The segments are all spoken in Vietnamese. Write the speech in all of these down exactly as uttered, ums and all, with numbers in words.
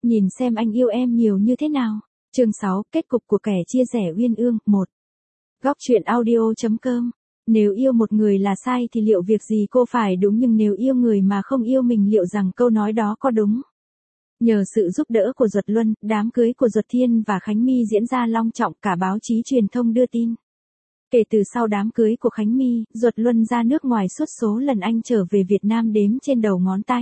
Nhìn xem anh yêu em nhiều như thế nào. Chương sáu, kết cục của kẻ chia rẽ uyên ương, một. Góc truyện audio chấm com. Nếu yêu một người là sai thì liệu việc gì cô phải đúng, nhưng nếu yêu người mà không yêu mình liệu rằng câu nói đó có đúng? Nhờ sự giúp đỡ của Duật Luân, đám cưới của Duật Thiên và Khánh My diễn ra long trọng, cả báo chí truyền thông đưa tin. Kể từ sau đám cưới của Khánh My, Duật Luân ra nước ngoài suốt số lần anh trở về Việt Nam đếm trên đầu ngón tay.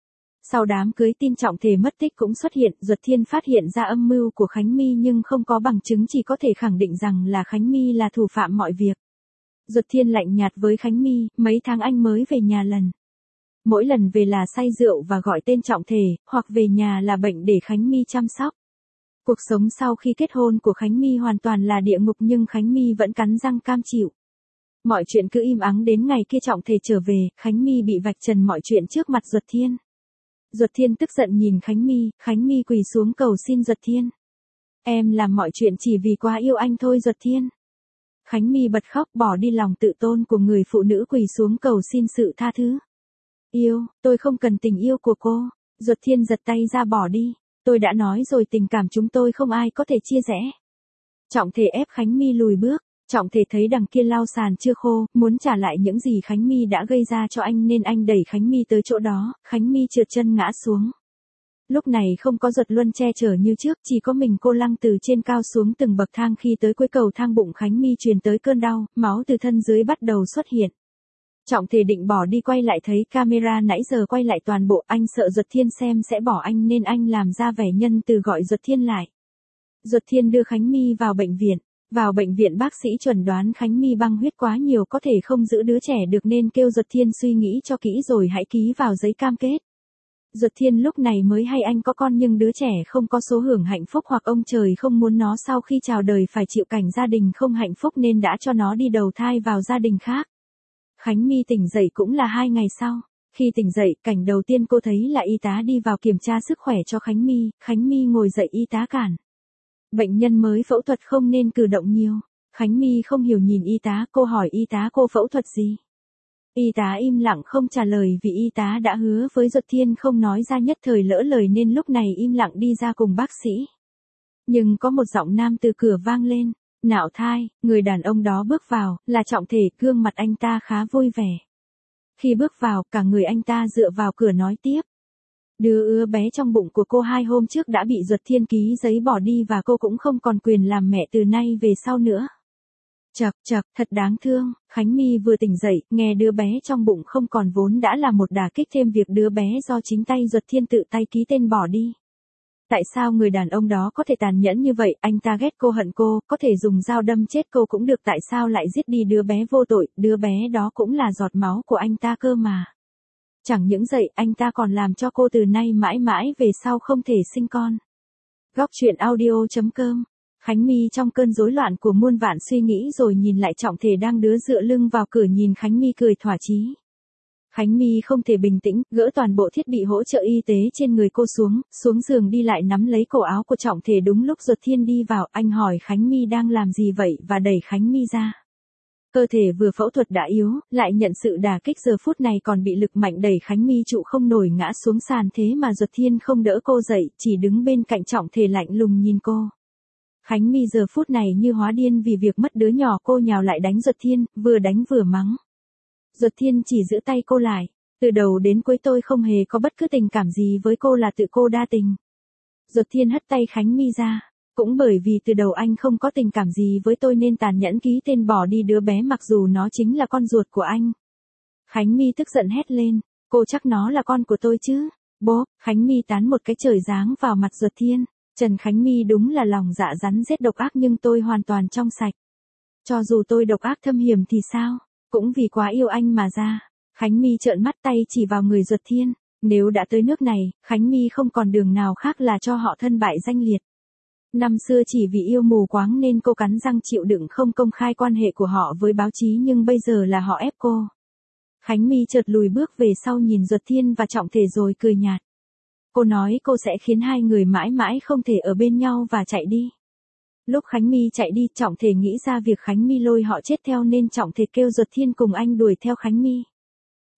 Sau đám cưới tin Trọng Thể mất tích cũng xuất hiện, Duật Thiên phát hiện ra âm mưu của Khánh My nhưng không có bằng chứng, chỉ có thể khẳng định rằng là Khánh My là thủ phạm mọi việc. Duật Thiên lạnh nhạt với Khánh My, mấy tháng anh mới về nhà lần. Mỗi lần về là say rượu và gọi tên Trọng Thể, hoặc về nhà là bệnh để Khánh My chăm sóc. Cuộc sống sau khi kết hôn của Khánh My hoàn toàn là địa ngục, nhưng Khánh My vẫn cắn răng cam chịu. Mọi chuyện cứ im ắng đến ngày kia Trọng Thể trở về, Khánh My bị vạch trần mọi chuyện trước mặt Duật Thiên. Duật Thiên tức giận nhìn Khánh My, Khánh My quỳ xuống cầu xin Duật Thiên. Em làm mọi chuyện chỉ vì quá yêu anh thôi Duật Thiên. Khánh My bật khóc, bỏ đi lòng tự tôn của người phụ nữ quỳ xuống cầu xin sự tha thứ. Yêu, tôi không cần tình yêu của cô. Duật Thiên giật tay ra bỏ đi. Tôi đã nói rồi, tình cảm chúng tôi không ai có thể chia rẽ. Trọng Thể ép Khánh My lùi bước. Trọng Thể thấy đằng kia lau sàn chưa khô, muốn trả lại những gì Khánh My đã gây ra cho anh nên anh đẩy Khánh My tới chỗ đó, Khánh My trượt chân ngã xuống. Lúc này không có Duật Luân che chở như trước, chỉ có mình cô lăng từ trên cao xuống từng bậc thang. Khi tới cuối cầu thang, bụng Khánh My truyền tới cơn đau, máu từ thân dưới bắt đầu xuất hiện. Trọng Thể định bỏ đi, quay lại thấy camera nãy giờ quay lại toàn bộ, anh sợ Duật Thiên xem sẽ bỏ anh nên anh làm ra vẻ nhân từ gọi Duật Thiên lại. Duật Thiên đưa Khánh My vào bệnh viện. Vào bệnh viện bác sĩ chuẩn đoán Khánh My băng huyết quá nhiều, có thể không giữ đứa trẻ được nên kêu Duật Thiên suy nghĩ cho kỹ rồi hãy ký vào giấy cam kết. Duật Thiên lúc này mới hay anh có con nhưng đứa trẻ không có số hưởng hạnh phúc, hoặc ông trời không muốn nó sau khi chào đời phải chịu cảnh gia đình không hạnh phúc nên đã cho nó đi đầu thai vào gia đình khác. Khánh My tỉnh dậy cũng là hai ngày sau. Khi tỉnh dậy, cảnh đầu tiên cô thấy là y tá đi vào kiểm tra sức khỏe cho Khánh My. Khánh My ngồi dậy, y tá cản. Bệnh nhân mới phẫu thuật không nên cử động nhiều. Khánh My không hiểu nhìn y tá, cô hỏi y tá cô phẫu thuật gì. Y tá im lặng không trả lời vì y tá đã hứa với Duật Thiên không nói ra, nhất thời lỡ lời nên lúc này im lặng đi ra cùng bác sĩ. Nhưng có một giọng nam từ cửa vang lên. Nạo thai, người đàn ông đó bước vào, là Trọng Thể, gương mặt anh ta khá vui vẻ. Khi bước vào, cả người anh ta dựa vào cửa nói tiếp. Đứa ứa bé trong bụng của cô hai hôm trước đã bị Duật Thiên ký giấy bỏ đi và cô cũng không còn quyền làm mẹ từ nay về sau nữa. Chậc chậc, thật đáng thương. Khánh My vừa tỉnh dậy, nghe đứa bé trong bụng không còn vốn đã là một đả kích, thêm việc đứa bé do chính tay Duật Thiên tự tay ký tên bỏ đi. Tại sao người đàn ông đó có thể tàn nhẫn như vậy? Anh ta ghét cô, hận cô, có thể dùng dao đâm chết cô cũng được, tại sao lại giết đi đứa bé vô tội? Đứa bé đó cũng là giọt máu của anh ta cơ mà. Chẳng những vậy, anh ta còn làm cho cô từ nay mãi mãi về sau không thể sinh con. Góc truyện audio chấm com. Khánh My trong cơn rối loạn của muôn vạn suy nghĩ rồi nhìn lại Trọng Thể đang đứa dựa lưng vào cửa, nhìn Khánh My cười thỏa chí. Khánh My không thể bình tĩnh, gỡ toàn bộ thiết bị hỗ trợ y tế trên người cô xuống, xuống giường đi lại nắm lấy cổ áo của Trọng Thể. Đúng lúc Duật Thiên đi vào, anh hỏi Khánh My đang làm gì vậy và đẩy Khánh My ra. Cơ thể vừa phẫu thuật đã yếu, lại nhận sự đả kích, giờ phút này còn bị lực mạnh đẩy Khánh My trụ không nổi ngã xuống sàn, thế mà Duật Thiên không đỡ cô dậy, chỉ đứng bên cạnh Trọng Thể lạnh lùng nhìn cô. Khánh My giờ phút này như hóa điên vì việc mất đứa nhỏ, cô nhào lại đánh Duật Thiên, vừa đánh vừa mắng. Duật Thiên chỉ giữ tay cô lại. Từ đầu đến cuối tôi không hề có bất cứ tình cảm gì với cô, là tự cô đa tình. Duật Thiên hất tay Khánh My ra. Cũng bởi vì từ đầu anh không có tình cảm gì với tôi nên tàn nhẫn ký tên bỏ đi đứa bé mặc dù nó chính là con ruột của anh. Khánh My tức giận hét lên. Cô chắc nó là con của tôi chứ? Bố, Khánh My tán một cái trời giáng vào mặt Duật Thiên. Trần Khánh My đúng là lòng dạ rắn rết độc ác, nhưng tôi hoàn toàn trong sạch. Cho dù tôi độc ác thâm hiểm thì sao? Cũng vì quá yêu anh mà ra. Khánh My trợn mắt, tay chỉ vào người Duật Thiên. Nếu đã tới nước này, Khánh My không còn đường nào khác là cho họ thân bại danh liệt. Năm xưa chỉ vì yêu mù quáng nên cô cắn răng chịu đựng không công khai quan hệ của họ với báo chí, nhưng bây giờ là họ ép cô. Khánh My chợt lùi bước về sau nhìn Duật Thiên và Trọng Thể rồi cười nhạt. Cô nói cô sẽ khiến hai người mãi mãi không thể ở bên nhau và chạy đi. Lúc Khánh My chạy đi, Trọng Thể nghĩ ra việc Khánh My lôi họ chết theo nên Trọng Thể kêu Duật Thiên cùng anh đuổi theo Khánh My.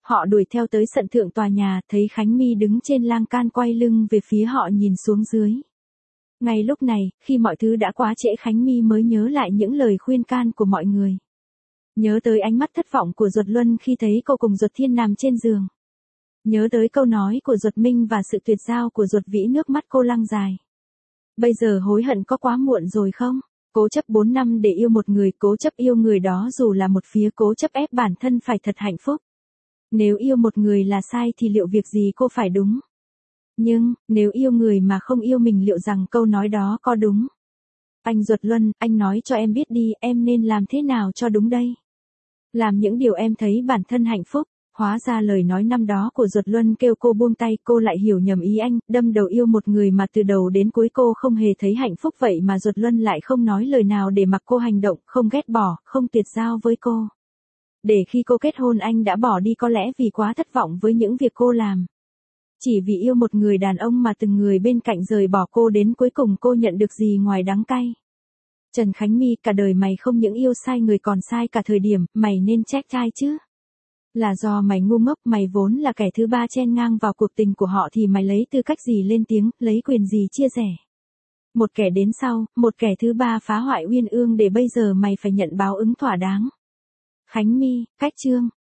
Họ đuổi theo tới sân thượng tòa nhà, thấy Khánh My đứng trên lan can quay lưng về phía họ nhìn xuống dưới. Ngay lúc này, khi mọi thứ đã quá trễ, Khánh My mới nhớ lại những lời khuyên can của mọi người. Nhớ tới ánh mắt thất vọng của Duật Luân khi thấy cô cùng Duật Thiên nằm trên giường. Nhớ tới câu nói của Duật Minh và sự tuyệt giao của Duật Vĩ, nước mắt cô lăn dài. Bây giờ hối hận có quá muộn rồi không? Cố chấp bốn năm để yêu một người, cố chấp yêu người đó dù là một phía, cố chấp ép bản thân phải thật hạnh phúc. Nếu yêu một người là sai thì liệu việc gì cô phải đúng? Nhưng, nếu yêu người mà không yêu mình liệu rằng câu nói đó có đúng? Anh Duật Luân, anh nói cho em biết đi, em nên làm thế nào cho đúng đây? Làm những điều em thấy bản thân hạnh phúc. Hóa ra lời nói năm đó của Duật Luân kêu cô buông tay, cô lại hiểu nhầm ý anh, đâm đầu yêu một người mà từ đầu đến cuối cô không hề thấy hạnh phúc, vậy mà Duật Luân lại không nói lời nào để mặc cô hành động, không ghét bỏ, không tuyệt giao với cô. Để khi cô kết hôn anh đã bỏ đi, có lẽ vì quá thất vọng với những việc cô làm. Chỉ vì yêu một người đàn ông mà từng người bên cạnh rời bỏ cô, đến cuối cùng cô nhận được gì ngoài đắng cay. Trần Khánh My, cả đời mày không những yêu sai người còn sai cả thời điểm, mày nên trách trai chứ. Là do mày ngu ngốc, mày vốn là kẻ thứ ba chen ngang vào cuộc tình của họ thì mày lấy tư cách gì lên tiếng, lấy quyền gì chia sẻ. Một kẻ đến sau, một kẻ thứ ba phá hoại uyên ương để bây giờ mày phải nhận báo ứng thỏa đáng. Khánh My, cách chương.